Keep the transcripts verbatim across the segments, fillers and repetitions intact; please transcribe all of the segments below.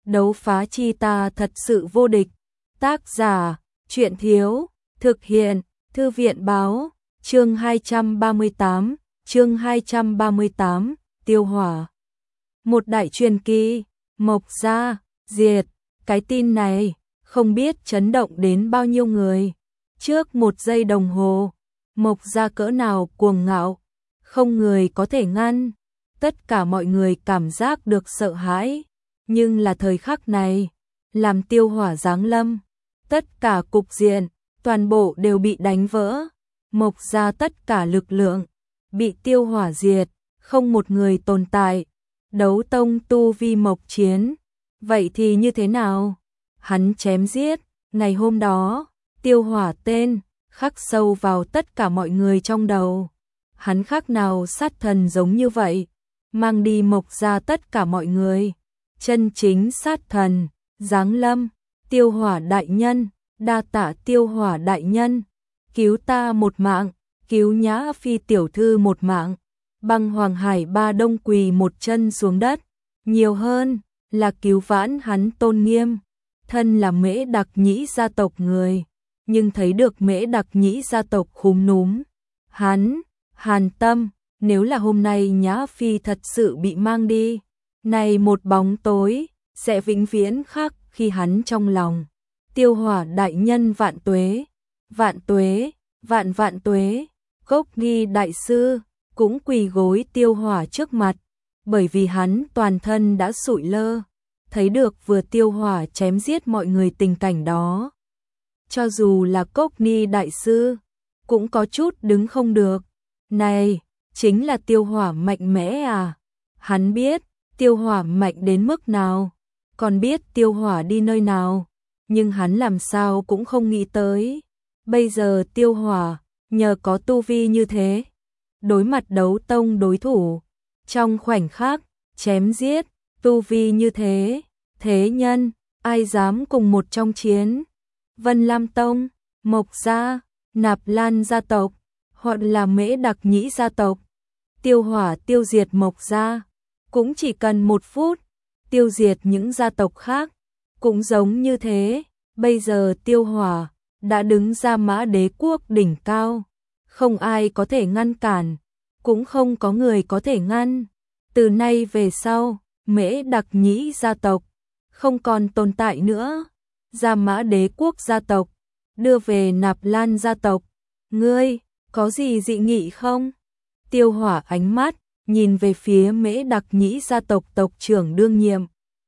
đấu phá chi ta thật sự vô địch. Tác giả, truyện thiếu, thực hiện, thư viện báo, chương hai trăm ba mươi tám, chương hai trăm ba mươi tám, tiêu hỏa. Một đại truyền kỳ, Mộc gia, diệt, cái tin này, không biết chấn động đến bao nhiêu người. Trước một giây đồng hồ, Mộc gia cỡ nào cuồng ngạo, không người có thể ngăn. Tất cả mọi người cảm giác được sợ hãi, nhưng là thời khắc này, làm tiêu hỏa giáng lâm, tất cả cục diện, toàn bộ đều bị đánh vỡ. Mộc gia tất cả lực lượng, bị tiêu hỏa diệt, không một người tồn tại. Đấu tông tu vi Mộc Chiến, vậy thì như thế nào? Hắn chém giết, ngày hôm đó, tiêu hỏa tên, khắc sâu vào tất cả mọi người trong đầu. Hắn khác nào sát thần giống như vậy, mang đi Mộc gia tất cả mọi người. Chân chính sát thần, giáng lâm, tiêu hỏa đại nhân, đa tạ tiêu hỏa đại nhân, cứu ta một mạng, cứu Nhã Phi tiểu thư một mạng. Băng Hoàng Hải Ba Đông quỳ một chân xuống đất, nhiều hơn là cứu vãn hắn tôn nghiêm. Thân là Mễ Đặc Nhĩ gia tộc người, nhưng thấy được Mễ Đặc Nhĩ gia tộc khúm núm. Hắn, Hàn Tâm, nếu là hôm nay Nhã Phi thật sự bị mang đi, này một bóng tối, sẽ vĩnh viễn khắc khi hắn trong lòng. Tiêu hỏa đại nhân vạn tuế, vạn tuế, vạn vạn tuế. Cốc Nghi đại sư cũng quỳ gối tiêu hỏa trước mặt, bởi vì hắn toàn thân đã sụi lơ, thấy được vừa tiêu hỏa chém giết mọi người tình cảnh đó. Cho dù là Cốc Ni đại sư, cũng có chút đứng không được. Này, chính là tiêu hỏa mạnh mẽ à? Hắn biết tiêu hỏa mạnh đến mức nào, còn biết tiêu hỏa đi nơi nào, nhưng hắn làm sao cũng không nghĩ tới. Bây giờ tiêu hỏa, nhờ có tu vi như thế, đối mặt đấu tông đối thủ, trong khoảnh khắc, chém giết, tu vi như thế, thế nhân, ai dám cùng một trong chiến. Vân Lam Tông, Mộc gia, Nạp Lan gia tộc, hoặc là Mễ Đặc Nhĩ gia tộc. Tiêu hỏa tiêu diệt Mộc gia, cũng chỉ cần một phút, tiêu diệt những gia tộc khác, cũng giống như thế. Bây giờ tiêu hỏa đã đứng ra Mã Đế quốc đỉnh cao, không ai có thể ngăn cản, cũng không có người có thể ngăn. Từ nay về sau, Mễ Đặc Nhĩ gia tộc không còn tồn tại nữa. Ra Mã Đế quốc gia tộc, đưa về Nạp Lan gia tộc. Ngươi, có gì dị nghị không? Tiêu hỏa ánh mắt, nhìn về phía Mễ Đặc Nhĩ gia tộc tộc trưởng đương nhiệm.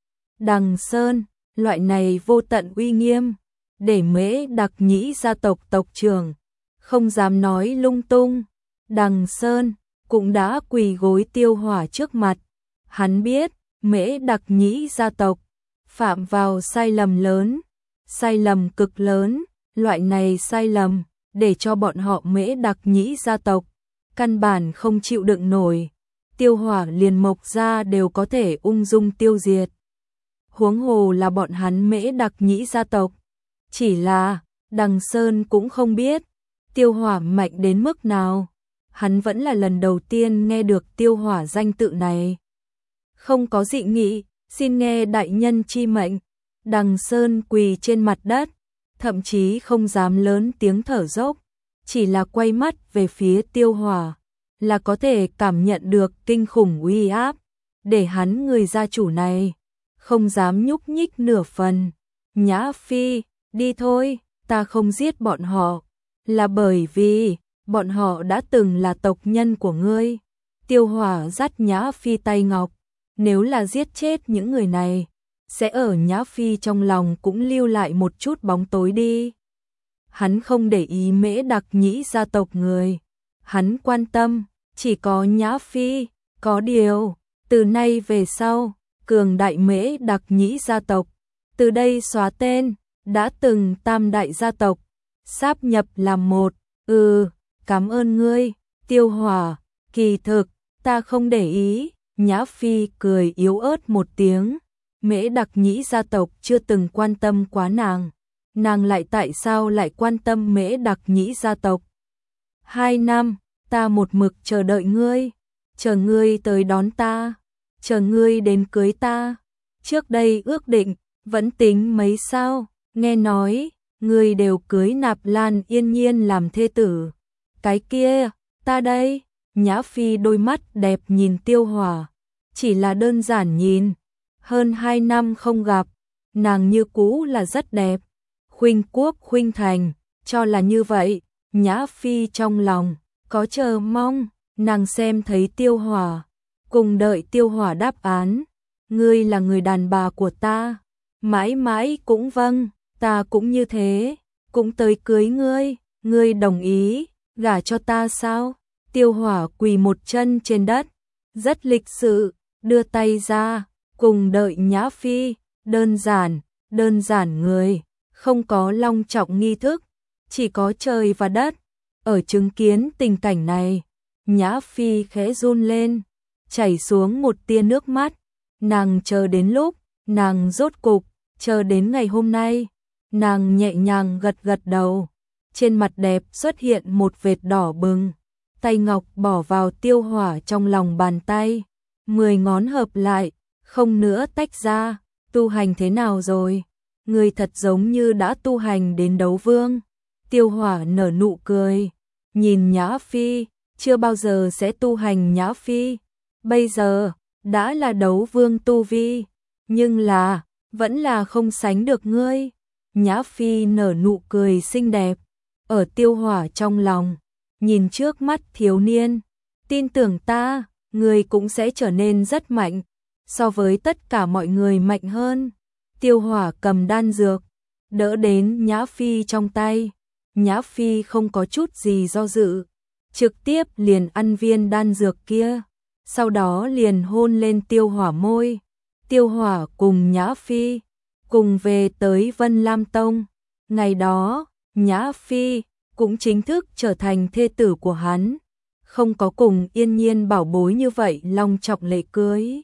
Đằng Sơn, loại này vô tận uy nghiêm, để Mễ Đặc Nhĩ gia tộc tộc trưởng không dám nói lung tung. Đằng Sơn cũng đã quỳ gối tiêu hỏa trước mặt. Hắn biết Mễ Đặc Nhĩ gia tộc phạm vào sai lầm lớn, sai lầm cực lớn. Loại này sai lầm để cho bọn họ Mễ Đặc Nhĩ gia tộc căn bản không chịu đựng nổi. Tiêu hỏa liền Mộc gia đều có thể ung dung tiêu diệt, huống hồ là bọn hắn Mễ Đặc Nhĩ gia tộc. Chỉ là Đằng Sơn cũng không biết tiêu hỏa mạnh đến mức nào. Hắn vẫn là lần đầu tiên nghe được tiêu hỏa danh tự này. Không có dị nghị, xin nghe đại nhân chi mệnh. Đằng Sơn quỳ trên mặt đất, thậm chí không dám lớn tiếng thở dốc, chỉ là quay mắt về phía tiêu hỏa, là có thể cảm nhận được kinh khủng uy áp, để hắn người gia chủ này không dám nhúc nhích nửa phần. Nhã Phi, đi thôi, ta không giết bọn họ, là bởi vì bọn họ đã từng là tộc nhân của ngươi. Tiêu hỏa dắt Nhã Phi tay ngọc, nếu là giết chết những người này, sẽ ở Nhã Phi trong lòng cũng lưu lại một chút bóng tối đi. Hắn không để ý Mễ Đặc Nhĩ gia tộc người, hắn quan tâm chỉ có Nhã Phi. Có điều, từ nay về sau, cường đại Mễ Đặc Nhĩ gia tộc, từ đây xóa tên, đã từng tam đại gia tộc, sáp nhập làm một. Ừ, cảm ơn ngươi, tiêu hỏa, kỳ thực, ta không để ý. Nhã Phi cười yếu ớt một tiếng. Mễ Đặc Nhĩ gia tộc chưa từng quan tâm quá nàng, nàng lại tại sao lại quan tâm Mễ Đặc Nhĩ gia tộc? Hai năm, ta một mực chờ đợi ngươi, chờ ngươi tới đón ta, chờ ngươi đến cưới ta. trước đây ước định, vẫn tính mấy sao, nghe nói, người đều cưới Nạp Lan Yên Nhiên làm thê tử. Cái kia, ta đây, Nhã Phi đôi mắt đẹp nhìn Tiêu Hỏa, chỉ là đơn giản nhìn, hơn hai năm không gặp, nàng như cũ là rất đẹp, khuynh quốc khuynh thành, cho là như vậy, Nhã Phi trong lòng, có chờ mong, nàng xem thấy Tiêu Hỏa, cùng đợi Tiêu Hỏa đáp án, ngươi là người đàn bà của ta, mãi mãi cũng vâng, ta cũng như thế, cũng tới cưới ngươi, ngươi đồng ý, gả cho ta sao? Tiêu Hỏa quỳ một chân trên đất, rất lịch sự, đưa tay ra, cùng đợi Nhã Phi, đơn giản, đơn giản người, không có long trọng nghi thức, chỉ có trời và đất. Ở chứng kiến tình cảnh này, Nhã Phi khẽ run lên, chảy xuống một tia nước mắt, nàng chờ đến lúc, nàng rốt cục, chờ đến ngày hôm nay, nàng nhẹ nhàng gật gật đầu, trên mặt đẹp xuất hiện một vệt đỏ bừng, tay ngọc bỏ vào Tiêu Hỏa trong lòng bàn tay, mười ngón hợp lại, không nữa tách ra, tu hành thế nào rồi? Người thật giống như đã tu hành đến đấu vương. Tiêu Hỏa nở nụ cười, nhìn Nhã Phi, chưa bao giờ sẽ tu hành Nhã Phi, bây giờ, đã là đấu vương tu vi, nhưng là, vẫn là không sánh được ngươi. Nhã Phi nở nụ cười xinh đẹp, ở Tiêu Hỏa trong lòng, nhìn trước mắt thiếu niên, tin tưởng ta, ngươi cũng sẽ trở nên rất mạnh, so với tất cả mọi người mạnh hơn. Tiêu Hỏa cầm đan dược, đỡ đến Nhã Phi trong tay, Nhã Phi không có chút gì do dự, trực tiếp liền ăn viên đan dược kia, sau đó liền hôn lên Tiêu Hỏa môi. Tiêu Hỏa cùng Nhã Phi cùng về tới Vân Lam Tông, ngày đó, Nhã Phi cũng chính thức trở thành thê tử của hắn, không có cùng Yên Nhiên bảo bối như vậy long trọng lễ cưới.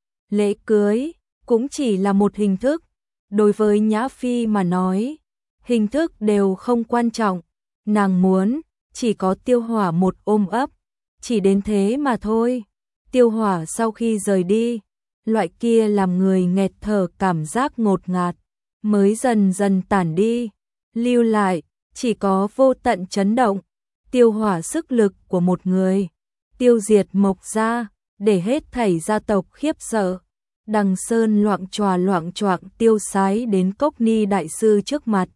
Lễ cưới cũng chỉ là một hình thức, đối với Nhã Phi mà nói, hình thức đều không quan trọng, nàng muốn chỉ có Tiêu Hỏa một ôm ấp, chỉ đến thế mà thôi. Tiêu Hỏa sau khi rời đi, loại kia làm người nghẹt thở cảm giác ngột ngạt, mới dần dần tản đi, lưu lại, chỉ có vô tận chấn động. Tiêu Hỏa sức lực của một người, tiêu diệt Mộc gia, để hết thảy gia tộc khiếp sợ. Đằng Sơn loạng tròa loạng choạng tiêu sái đến Cốc Ni đại sư trước mặt.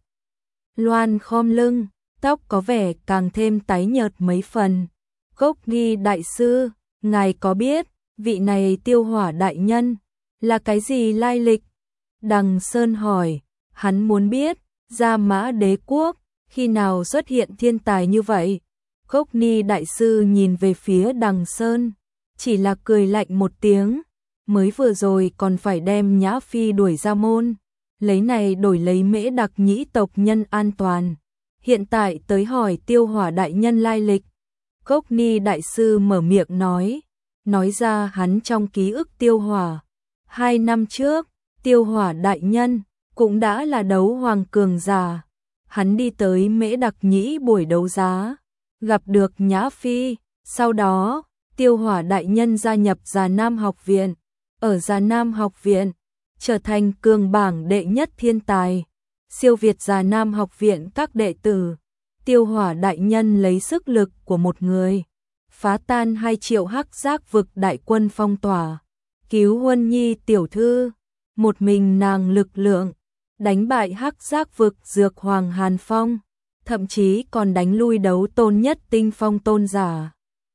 Loan khom lưng, tóc có vẻ càng thêm tái nhợt mấy phần. Cốc Ni đại sư, ngài có biết, vị này Tiêu Hỏa đại nhân, là cái gì lai lịch? Đằng Sơn hỏi, hắn muốn biết, Gia Mã Đế quốc, khi nào xuất hiện thiên tài như vậy? Cốc Ni đại sư nhìn về phía Đằng Sơn, chỉ là cười lạnh một tiếng, mới vừa rồi còn phải đem Nhã Phi đuổi ra môn, lấy này đổi lấy Mễ Đặc Nhĩ tộc nhân an toàn. Hiện tại tới hỏi Tiêu Hỏa đại nhân lai lịch. Cốc Ni đại sư mở miệng nói, nói ra hắn trong ký ức Tiêu Hỏa. Hai năm trước, Tiêu Hỏa đại nhân cũng đã là đấu hoàng cường giả. Hắn đi tới Mễ Đặc Nhĩ buổi đấu giá, gặp được Nhã Phi, sau đó, Tiêu Hỏa đại nhân gia nhập Già Nam học viện, ở Già Nam học viện, trở thành cường bảng đệ nhất thiên tài, siêu việt Già Nam học viện các đệ tử. Tiêu Hỏa đại nhân lấy sức lực của một người, phá tan hai triệu hắc giác vực đại quân phong tỏa, cứu Huân Nhi tiểu thư, một mình nàng lực lượng, đánh bại hắc giác vực dược hoàng Hàn Phong, thậm chí còn đánh lui đấu tôn nhất tinh phong tôn giả.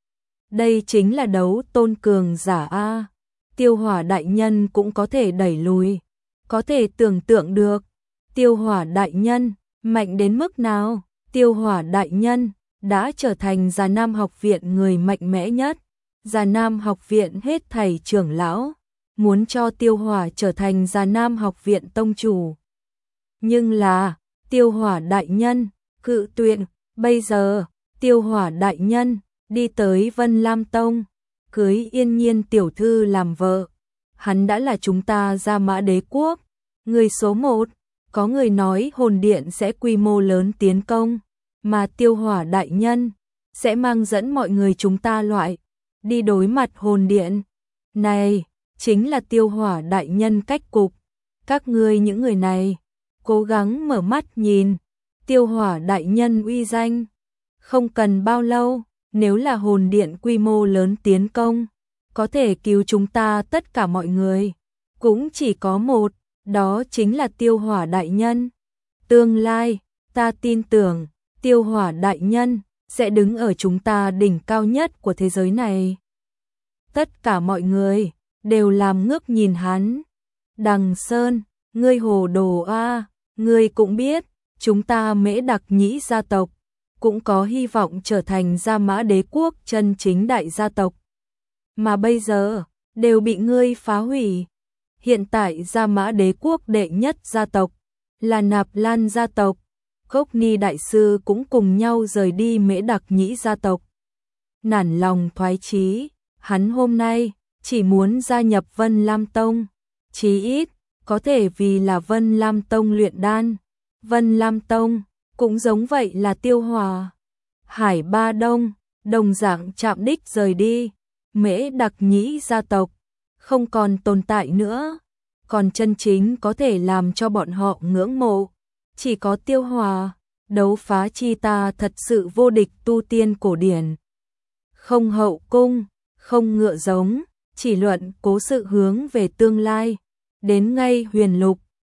Đây chính là đấu tôn cường giả A. Tiêu Hỏa đại nhân cũng có thể đẩy lùi, có thể tưởng tượng được, Tiêu Hỏa đại nhân mạnh đến mức nào. Tiêu Hỏa đại nhân đã trở thành Già Nam học viện người mạnh mẽ nhất. Già Nam học viện hết thảy trưởng lão muốn cho Tiêu Hỏa trở thành Già Nam học viện tông chủ. Nhưng là, Tiêu Hỏa đại nhân cự tuyệt. Bây giờ, Tiêu Hỏa đại nhân đi tới Vân Lam Tông, cưới Yên Nhiên tiểu thư làm vợ. Hắn đã là chúng ta Gia Mã Đế quốc người số một. Có người nói hồn điện sẽ quy mô lớn tiến công, mà Tiêu Hỏa đại nhân sẽ mang dẫn mọi người chúng ta loại đi đối mặt hồn điện. Này, chính là Tiêu Hỏa đại nhân cách cục. Các ngươi những người này, cố gắng mở mắt nhìn, Tiêu Hỏa đại nhân uy danh. Không cần bao lâu, nếu là hồn điện quy mô lớn tiến công, có thể cứu chúng ta tất cả mọi người. Cũng chỉ có một, đó chính là Tiêu Hỏa đại nhân. Tương lai, ta tin tưởng, Tiêu Hỏa đại nhân sẽ đứng ở chúng ta đỉnh cao nhất của thế giới này. Tất cả mọi người đều làm ngước nhìn hắn. Đằng Sơn, ngươi hồ đồ a, ngươi cũng biết, chúng ta Mễ Đặc Nhĩ gia tộc cũng có hy vọng trở thành Gia Mã Đế quốc chân chính đại gia tộc. Mà bây giờ, đều bị ngươi phá hủy. Hiện tại Gia Mã Đế quốc đệ nhất gia tộc là Nạp Lan gia tộc. Gốc Ni đại sư cũng cùng nhau rời đi Mễ Đặc Nhĩ gia tộc. Nản lòng thoái chí, hắn hôm nay chỉ muốn gia nhập Vân Lam Tông, chí ít có thể vì là Vân Lam Tông luyện đan. Vân Lam Tông cũng giống vậy là Tiêu Hỏa. Hải Ba Đông đồng dạng chạm đích rời đi, Mễ Đặc Nhĩ gia tộc không còn tồn tại nữa, còn chân chính có thể làm cho bọn họ ngưỡng mộ chỉ có Tiêu Hỏa. Đấu phá chi ta thật sự vô địch tu tiên cổ điển, không hậu cung, không ngựa giống, chỉ luận cố sự hướng về tương lai. Đến ngay huyền lục,